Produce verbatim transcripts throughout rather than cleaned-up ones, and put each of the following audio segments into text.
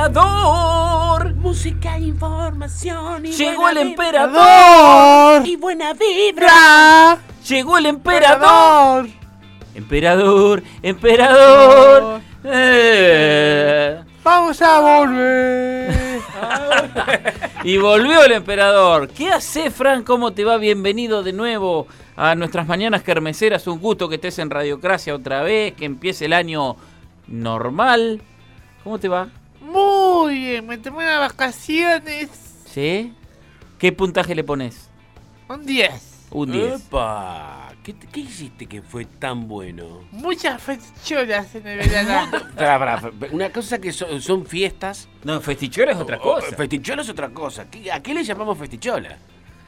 emperador. Música, información y Llegó buena el vibra. emperador. Y buena vibra. Llegó el emperador. Emperador, emperador. Eh. Vamos a volver. Y volvió el emperador. ¿Qué hace, Fran? ¿Cómo te va? Bienvenido de nuevo a nuestras mañanas kermeseras. Un gusto que estés en Radiocracia otra vez, que empiece el año normal. ¿Cómo te va? Muy bien, me tomé unas vacaciones. ¿Sí? ¿Qué puntaje le pones? Un diez. Un diez. Epa, ¿qué, ¿qué hiciste que fue tan bueno? Muchas fechoras en el verano. Pará, pará, una cosa que son, son fiestas. No, festichola es otra cosa. O- Festichola es otra cosa. ¿Qué- ¿A qué le llamamos festichola?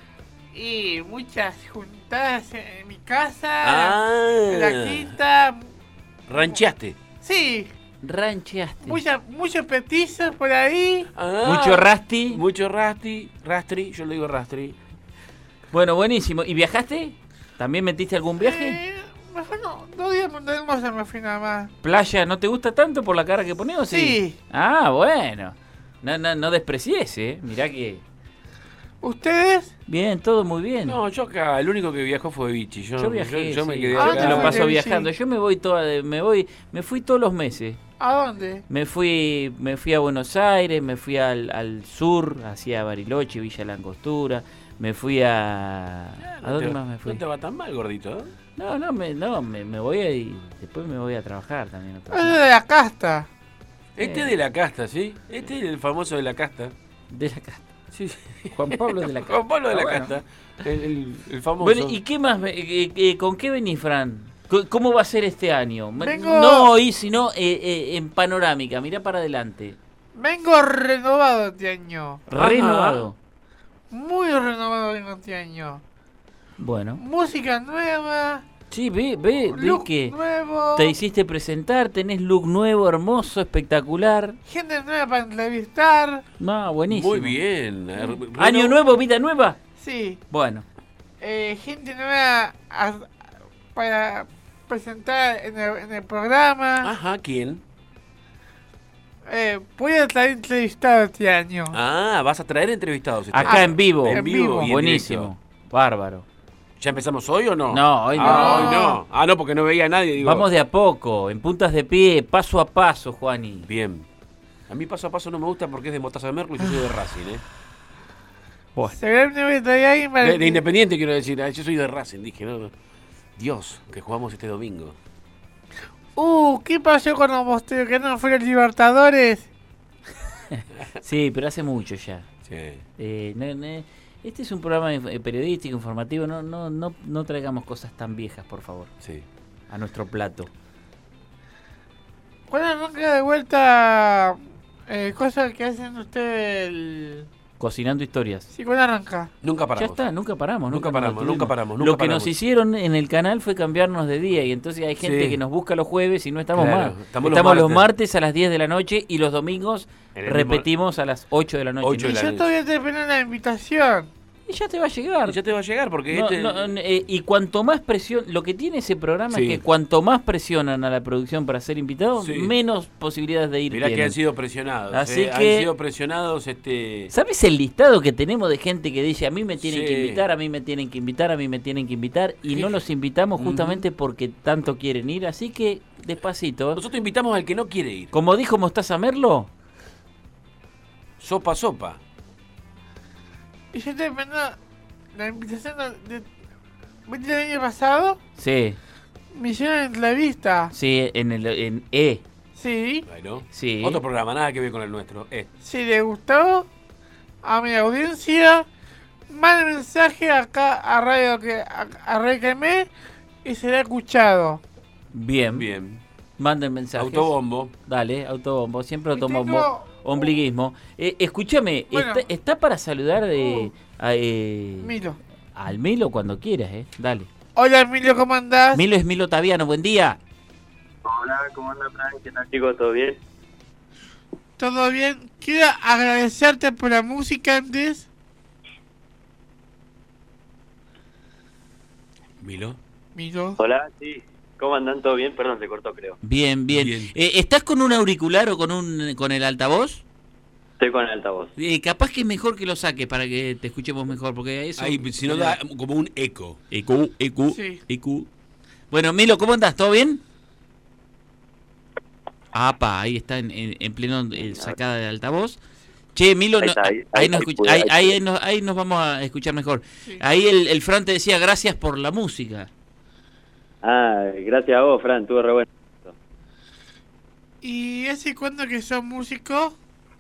Y muchas juntadas en mi casa. Ah. En la quinta. Rancheaste. Sí, Rancheaste. mucha, muchos petizos por ahí. Ah. Mucho rasti. Mucho rasti. Rastri, yo le digo rastri. Bueno, buenísimo. ¿Y viajaste? ¿También metiste algún viaje? Eh, mejor no, dos días de hermosa me fui nada más. ¿Playa no te gusta tanto por la cara que pones o sí? Sí. Ah, bueno. No, no, no desprecies, ¿eh? Mirá que... ¿Ustedes? Bien, todo muy bien. No, yo acá, el único que viajó fue Vichy. Yo, yo viajé, yo, yo me sí. quedé Ah, Yo acá. te lo no, paso sí. viajando. Yo me voy toda, de- me voy, me fui todos los meses. ¿A dónde? Me fui, me fui a Buenos Aires, me fui al, al sur, hacia Bariloche, Villa La Angostura, me fui a... Ah, ¿A no dónde te- más me fui? No te va tan mal, gordito, ¿eh? No, no, me, no, me, me voy a ir, después me voy a trabajar también. otra Es vez. de la casta. Este Eh. es de la casta, ¿sí? Este es el famoso de la casta. De la casta. Sí, sí. Juan Pablo de la casta. Juan Pablo de la Ah, bueno. casta. El, el- el famoso. Bueno, ¿y qué más? me- eh, eh, ¿Con qué venís, Fran? C- ¿Cómo va a ser este año? Me- Vengo- No hoy, sino eh, eh, en panorámica. Mirá para adelante. Vengo renovado este año. Ajá. Renovado. Muy renovado vengo este año. Bueno. Música nueva. Sí, ve, ve, ve Look que nuevo. te hiciste presentar, tenés look nuevo, hermoso, espectacular. Gente nueva para entrevistar. No, buenísimo. Muy bien. Año Reno- nuevo, vida nueva. Sí. Bueno. Eh, gente nueva a- para presentar en el, en el programa. Ajá, ¿quién? Eh, voy a estar entrevistado este año. Ah, vas a traer entrevistados. este Acá año. en vivo. En En vivo. vivo. y en Buenísimo. directo. Bárbaro. ¿Ya empezamos hoy o no? No, hoy no. Ah, hoy no. Ah, no, porque no veía a nadie. Digo. Vamos de a poco, en puntas de pie, paso a paso, Juani. Bien. A mí paso a paso no me gusta porque es de Mostaza de Merlo y yo soy de Racing, ¿eh? Bueno. Seguramente hay alguien para De, de Independiente quiero decir. Ah, yo soy de Racing, dije, no. Dios, que jugamos este domingo. Uh, ¿qué pasó cuando mostré que no fueron Libertadores? Sí, pero hace mucho ya. Sí. Eh, no- no- este es un programa inf- periodístico, informativo, no, no, no, no traigamos cosas tan viejas, por favor, Sí. a nuestro plato. ¿Cuándo arranca de vuelta eh, cosas que hacen ustedes? El... Cocinando historias. Sí, ¿cuándo arranca? Nunca paramos. Ya está, nunca paramos. Nunca nos paramos, detuvimos. nunca paramos, nunca Lo que paramos. nos hicieron en el canal fue cambiarnos de día y entonces hay gente Sí. que nos busca los jueves y no estamos Claro, más. estamos Estamos, los los martes. martes a las diez de la noche y los domingos En el repetimos a las ocho de la noche. ocho Y de la yo noche. todavía estoy esperando la invitación. Y ya te va a llegar. Ya te va a llegar porque No, este... no, eh, y cuanto más presión, lo que tiene ese programa Sí. es que cuanto más presionan a la producción para ser invitados, Sí. menos posibilidades de ir Mirá que tienen. han sido presionados. Así eh, que- Han sido presionados, este... ¿Sabes el listado que tenemos de gente que dice a mí me tienen Sí. que invitar, a mí me tienen que invitar, a mí me tienen que invitar y Sí. no los invitamos Ujú. justamente porque tanto quieren ir? Así que despacito. Nosotros invitamos al que no quiere ir. Como dijo Mostaza Merlo, Sopa, sopa. Y yo estoy esperando la invitación de... ¿Viste el año pasado? sí, Me hicieron entrevista. sí, en el en E, Sí. Bueno. sí. Otro programa, nada que ver con el nuestro. Eh. Si le gustó a mi audiencia, mande mensaje acá a Radio que a, a Radio que me y será escuchado. Bien, Bien. manden mensajes. Autobombo. Dale, autobombo, siempre Y autobombo. tengo- Ombliguismo. Eh, escúchame, Bueno. está, está para saludar de, Uh. a, eh, Milo. al Milo cuando quieras, eh. Dale. Hola Emilio, ¿cómo andás? Milo es Milo Taviano, buen día. Hola, ¿cómo anda, Fran? ¿Qué tal, chicos? ¿Todo bien? ¿Todo bien? Quiero agradecerte por la música antes. Milo. Milo. Hola, sí. ¿Cómo andan? ¿Todo bien? Perdón, se cortó, creo. Bien, bien. Bien. Eh, ¿Estás con un auricular o con un con el altavoz? Estoy con el altavoz. Eh, capaz que es mejor que lo saques para que te escuchemos mejor, porque eso... Ahí, si no da como un eco. Ecu, ecu, Sí. ecu. Bueno, Milo, ¿cómo andás? ¿Todo bien? Apa, ahí está en, en, en pleno eh, sacada de altavoz. Che, Milo, Ahí no- está, ahí- ahí, ahí- nos ahí escuch- pude, ahí- ahí ahí pude. nos, ahí nos vamos a escuchar mejor. Sí. Ahí el, el Fran te decía gracias por la música. Ah, gracias a vos, Fran, estuvo re bueno. ¿Y hace cuándo que sos músico?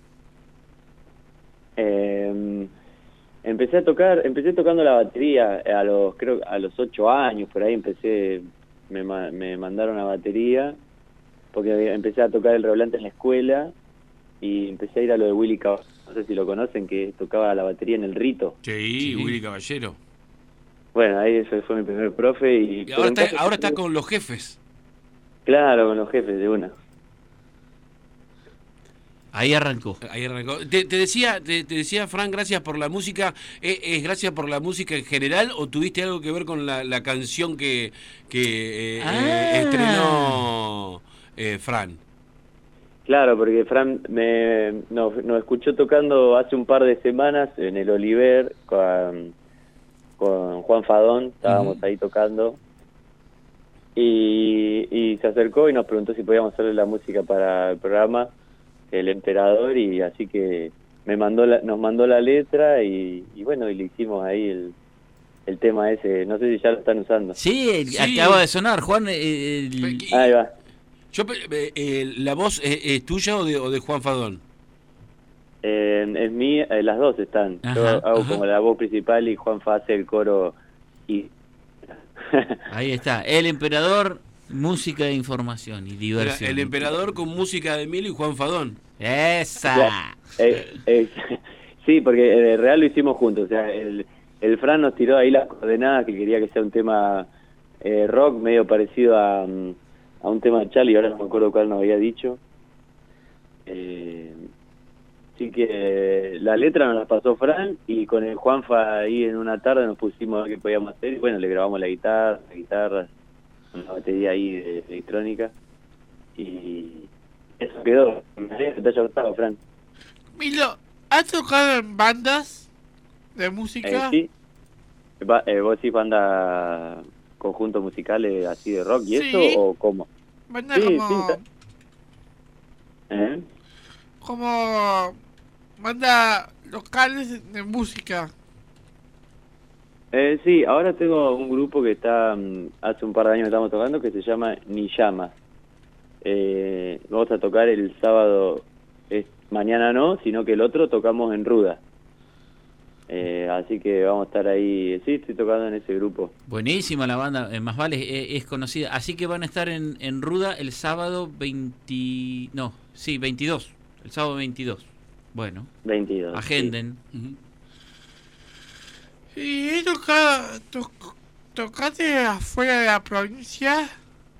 Eh, empecé a tocar, empecé tocando la batería a los, creo, a los ocho años, por ahí empecé, me, ma- me mandaron a batería, porque había- empecé a tocar el redoblante en la escuela, y empecé a ir a lo de Willy Caballero, no sé si lo conocen, que tocaba la batería en el Rito. Sí, Sí. Willy Caballero. Bueno, ahí ese fue mi primer profe, y... Y ahora pero en está, casa ahora está estuve- con los jefes. Claro, con los jefes de una. Ahí arrancó. Ahí arrancó. Te, te decía, te, te decía, Fran, gracias por la música. ¿Es, es gracias por la música en general o tuviste algo que ver con la, la canción que, que eh, Ah. eh, estrenó eh, Fran? Claro, porque Fran me, nos, nos escuchó tocando hace un par de semanas en el Oliver con, con Juan Fadón, estábamos Ujú. ahí tocando, y, y se acercó y nos preguntó si podíamos hacerle la música para el programa, El Emperador, y así que me mandó la, nos mandó la letra y, y bueno, y le hicimos ahí el, el tema ese, no sé si ya lo están usando. Sí, Sí. acaba de sonar, Juan. eh, el- Y- Ahí va. Yo, pe- eh, eh, ¿la voz es, es tuya o de, o de Juan Fadón? Eh, es mí, eh, las dos están. Yo Ajá, hago ajá. como la voz principal y Juanfa hace el coro y... Ahí está. El Emperador, música de información y Era diversión. el emperador con música de Milo y Juan Fadón. Esa. Eh, eh, sí, porque en el real lo hicimos juntos. O sea, el, el Fran nos tiró ahí las coordenadas que quería que sea un tema eh, rock medio parecido a, mm, a un tema de Charlie, ahora no me acuerdo cuál nos había dicho. Eh, así que eh, la letra nos la pasó Fran y con el Juanfa ahí en una tarde nos pusimos a ver qué podíamos hacer y bueno, le grabamos la guitarra, la guitarra, una batería ahí de electrónica y eso quedó. Me alegra que te haya gustado, Fran. Milo, ¿has tocado en bandas de Eh, música? sí. Va- eh, ¿Vos decís banda, conjuntos musicales así de rock y Sí. eso o cómo? Bandas Sí, como... sí, está- ¿Eh? como... bandas locales de música. Eh, sí, ahora tengo un grupo que está, mm, hace un par de años que estamos tocando, que se llama Ni Llamas. Eh, vamos a tocar el sábado, es, mañana no, sino que el otro tocamos en Ruda. Eh, así que vamos a estar ahí, sí, estoy tocando en ese grupo. Buenísima la banda, eh, más vale, eh, es conocida. Así que van a estar en, en Ruda el sábado veinte... No, sí, veintidós. El sábado veintidós. Bueno, veintidós. sí. agenden. Ujú. ¿Y he tocado... to- tocaste afuera de la provincia?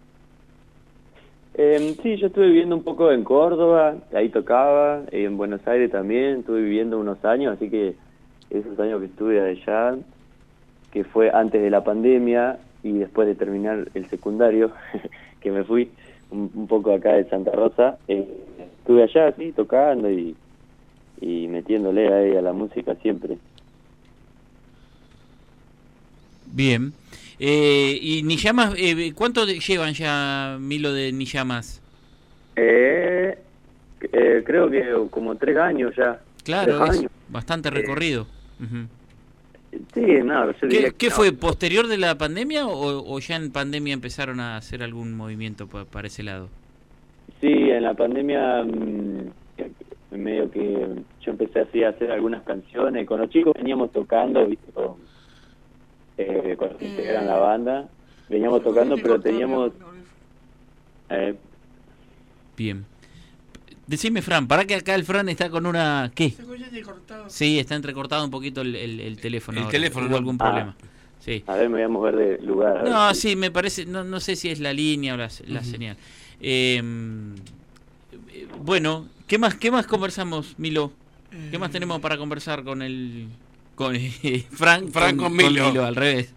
Eh, sí, yo estuve viviendo un poco en Córdoba, ahí tocaba, eh, en Buenos Aires también, estuve viviendo unos años, así que esos años que estuve allá, que fue antes de la pandemia y después de terminar el secundario, que me fui un, un poco acá de Santa Rosa, eh, estuve allá, sí, tocando y, y metiéndole ahí a la música siempre. Bien. Eh, y Ni Llamas, eh, ¿cuánto de- llevan ya, Milo, de Ni Llamas? Eh, eh, creo que como tres años ya. Claro, Tres es años. bastante recorrido. Ujú. Sí, no, yo ¿Qué, diría que qué no. fue, posterior de la pandemia o, o ya en pandemia empezaron a hacer algún movimiento pa- para ese lado? Sí, en la pandemia mm, medio que yo empecé así a hacer algunas canciones. Con los chicos veníamos tocando, ¿viste? Con, eh, con los que integran la banda. Veníamos tocando, pero teníamos... Eh, Bien. Decime, Fran, para que acá el Fran está con una... ¿Qué? Se escucha entrecortado. Sí, está entrecortado un poquito el, el- el teléfono. El ahora. teléfono, Hubo no. algún Ah. problema. Sí. a ver, me voy a mover de lugar. a ver No, si- sí, me parece, no, no sé si es la línea o la, la Ujú. señal. Eh, eh, bueno, ¿qué más, qué más conversamos, Milo? ¿Qué más tenemos para conversar con el con eh, Fran, Fran con Milo. al revés?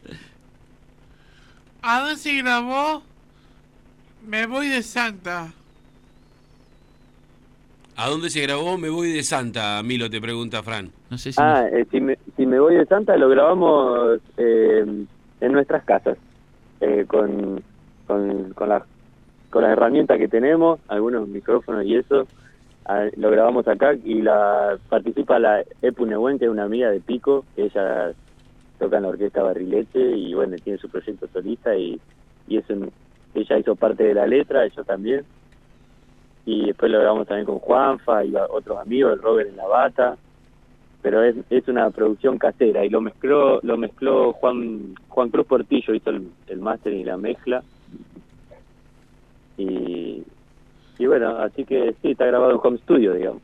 ¿A dónde se grabó? Me voy de Santa. ¿A dónde se grabó Me Voy de Santa, Milo, te pregunta Fran? No sé si... Ah, eh, si, me, si me voy de Santa lo grabamos eh, en nuestras casas, eh, con, con, con, la, con las herramientas que tenemos, algunos micrófonos y eso, ah, lo grabamos acá y la participa la Epu Nehuen, que es una amiga de Pico, que ella toca en la orquesta Barrilete y bueno, tiene su proyecto solista y, y eso, ella hizo parte de la letra, yo también. Y después lo grabamos también con Juanfa y otros amigos, el Robert en la bata, pero es, es una producción casera y lo mezcló lo mezcló Juan Juan Cruz Portillo, hizo el, el máster y la mezcla y, y bueno, así que sí, está grabado en home studio, digamos.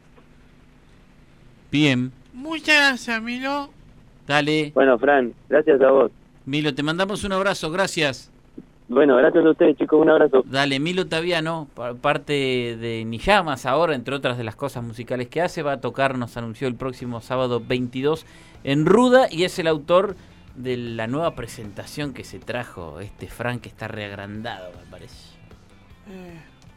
Bien, Muchas gracias, Milo. dale. Bueno, Fran, gracias a vos. Milo, te mandamos un abrazo, gracias. Bueno, gracias a ustedes, chicos, un abrazo. Dale, Milo Taviano, pa- parte de Niyamas ahora, entre otras de las cosas musicales que hace, va a tocar, nos anunció el próximo sábado veintidós en Ruda, y es el autor de la nueva presentación que se trajo este Fran, que está reagrandado, me parece. Eh,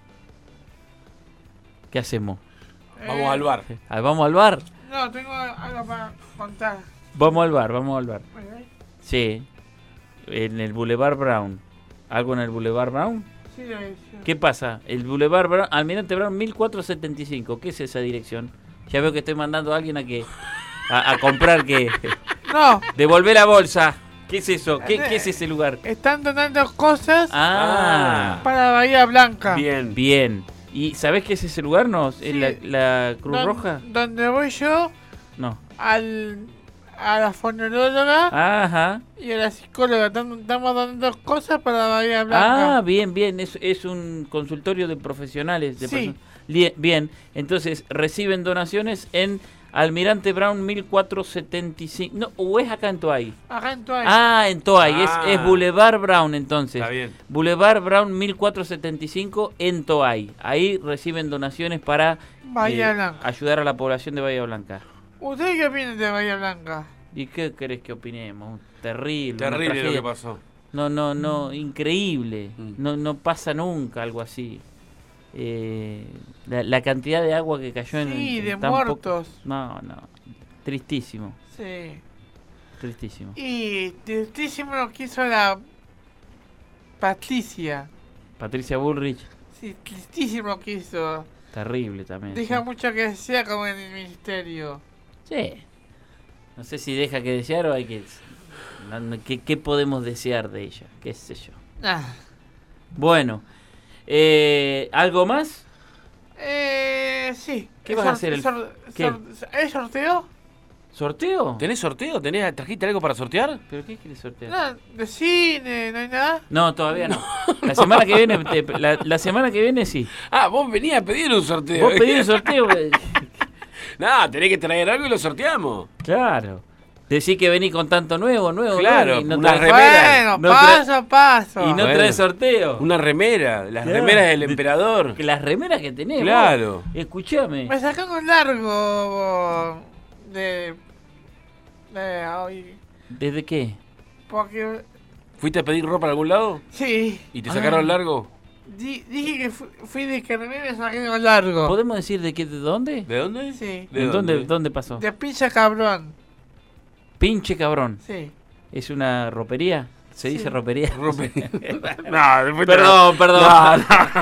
¿Qué hacemos? Vamos eh, al bar. Ah, ¿Vamos al bar? No, tengo algo para contar. Vamos al bar, vamos al bar. ¿Eh? Sí, en el Boulevard Brown. ¿Algo en el Boulevard Brown? Sí, lo hice. ¿Qué pasa? El Boulevard Brown, Almirante Brown mil cuatrocientos setenta y cinco. ¿Qué es esa dirección? Ya veo que estoy mandando a alguien a que a, a comprar que No, devolver la bolsa. ¿Qué es eso? ¿Qué, qué es ese lugar? están donando cosas Ah, para Bahía Blanca. Bien. bien. ¿Y sabés qué es ese lugar? ¿No? ¿Es Sí. la, la Cruz Don- Roja? Donde voy yo No. al a la fonoaudióloga Ajá. y a la psicóloga. Estamos estamos donando cosas para Bahía Blanca. Ah, bien, bien. Es, es un consultorio de profesionales. De Sí. perso- Lie- Bien. Entonces, reciben donaciones en Almirante Brown mil cuatrocientos setenta y cinco. No, ¿o es acá en Toay? Acá en Toay. Ah, en Toay. Ah. Es, es Boulevard Brown, entonces. Está bien. Boulevard Brown mil cuatrocientos setenta y cinco en Toay. Ahí reciben donaciones para Bahía eh, Blanca. ayudar a la población de Bahía Blanca. ¿Ustedes qué opinan de Bahía Blanca? ¿Y qué querés que opinemos? Terrible. una Terrible lo tragedia. que pasó. No, no, no, increíble. Mm. No, no pasa nunca algo así. Eh, la, la cantidad de agua que cayó en, Sí, en de tan poco- muertos. No, no. Tristísimo, Sí. tristísimo. Y tristísimo lo que hizo la Patricia. Patricia Bullrich, Sí, tristísimo lo que hizo. terrible también. Deja sí. mucho que sea como en el ministerio. Sí. No sé si deja que desear o hay que... no, no, ¿qué, qué podemos desear de ella? ¿Qué sé yo? Ah. Bueno. Eh, ¿Algo más? Eh, sí. ¿Qué El vas a sor- hacer el- sor- qué? sor- ¿Es sorteo? ¿Sorteo? ¿Tenés sorteo? ¿Tenés, ¿Trajiste algo para sortear? ¿Pero qué quieres sortear? No, de cine, no hay nada. No, todavía no. La semana que viene, te- la, la semana que viene sí. Ah, vos venías a pedir un sorteo. Vos pedís el sorteo. güey. No, tenés que traer algo y lo sorteamos. Claro. Decís que venís con tanto nuevo, nuevo. Claro, nuevo, y no una traes- remera. Bueno, No tra- paso a paso. Y no Bueno. traes sorteo. Una remera, las Claro. remeras del emperador. Que las remeras que tenés. Claro. vos. Escuchame. Me sacan un largo de... de hoy. ¿Desde qué? Porque... ¿Fuiste a pedir ropa a algún lado? Sí. ¿Y te Ah. sacaron largo? Di- dije que fu- fui de carnet y me saqué un largo. ¿Podemos decir de qué, de dónde? ¿De dónde? Sí. ¿De ¿En dónde, dónde? dónde pasó? De pincha cabrón. Pinche cabrón. Sí. ¿Es una ropería? ¿Se Sí. dice ropería? Rope- no, fuiste Perdón, perdón. No,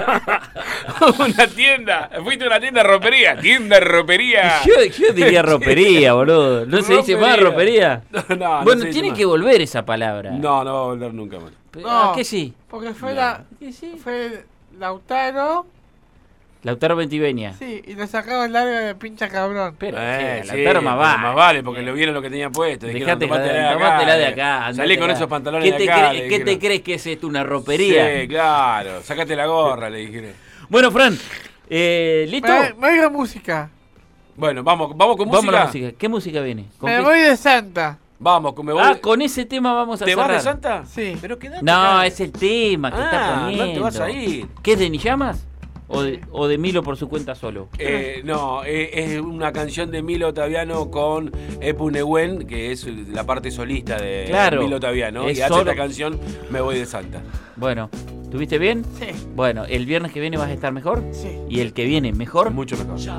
no. Una tienda. Fuiste a una tienda de ropería. Tienda de ropería. Yo, yo diría ropería, boludo. ¿No se dice más ropería? No, no, no Bueno, se dice tiene más. que volver esa palabra. No, no va a volver nunca más. Pero, No. ¿a qué sí? Porque fue No. la... ¿Qué sí? Fue Lautaro. Lautaro Ventivenia. Sí, y lo sacaron largo de pincha cabrón. Pero, Eh, che, sí, Lautaro más pero vale. más vale, porque lo vieron lo que tenía puesto. Dijeron, Dejate "Tomátela joder, de acá, tomátela de eh. acá. Salí andátela. con esos pantalones ¿Qué de te acá. cre- le ¿Qué te dijeron. crees que es esto? ¿Una ropería? Sí, claro. Sácate la gorra, le dijeron. Bueno, Fran, eh, ¿listo? Me, me oigo música. Bueno, vamos, vamos con Vamos música. a la música. ¿Qué música viene? ¿Con Me qué- voy de Santa. Vamos, me voy. Ah, con ese tema vamos a ¿Te vas cerrar. de Santa? Sí. Pero quédate No, acá. es el tema que está Ah, poniendo. no te vas a ir. ¿Qué es de Niyamas? ¿O de, o de Milo por su cuenta solo? Eh, no, eh, es una canción de Milo Ottaviano con Epu Nehuen, que es la parte solista de Claro, Milo Ottaviano. es Y hace solo- esta canción Me Voy de Santa. Bueno, ¿Estuviste bien? Sí, Bueno, ¿el viernes que viene vas a estar mejor? sí. ¿Y el que viene mejor? Mucho mejor. ¡Ser!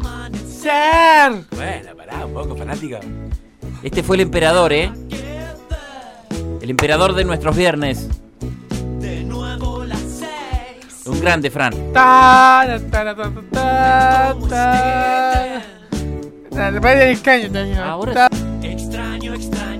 Bueno, pará, un poco fanática. Este fue el emperador, ¿eh? El emperador de nuestros viernes. Un grande, Fran. Ta, ta, ta, ta, ta, ta. La Valle del Caño también. Ahora Ta- sí. Extraño, extraño.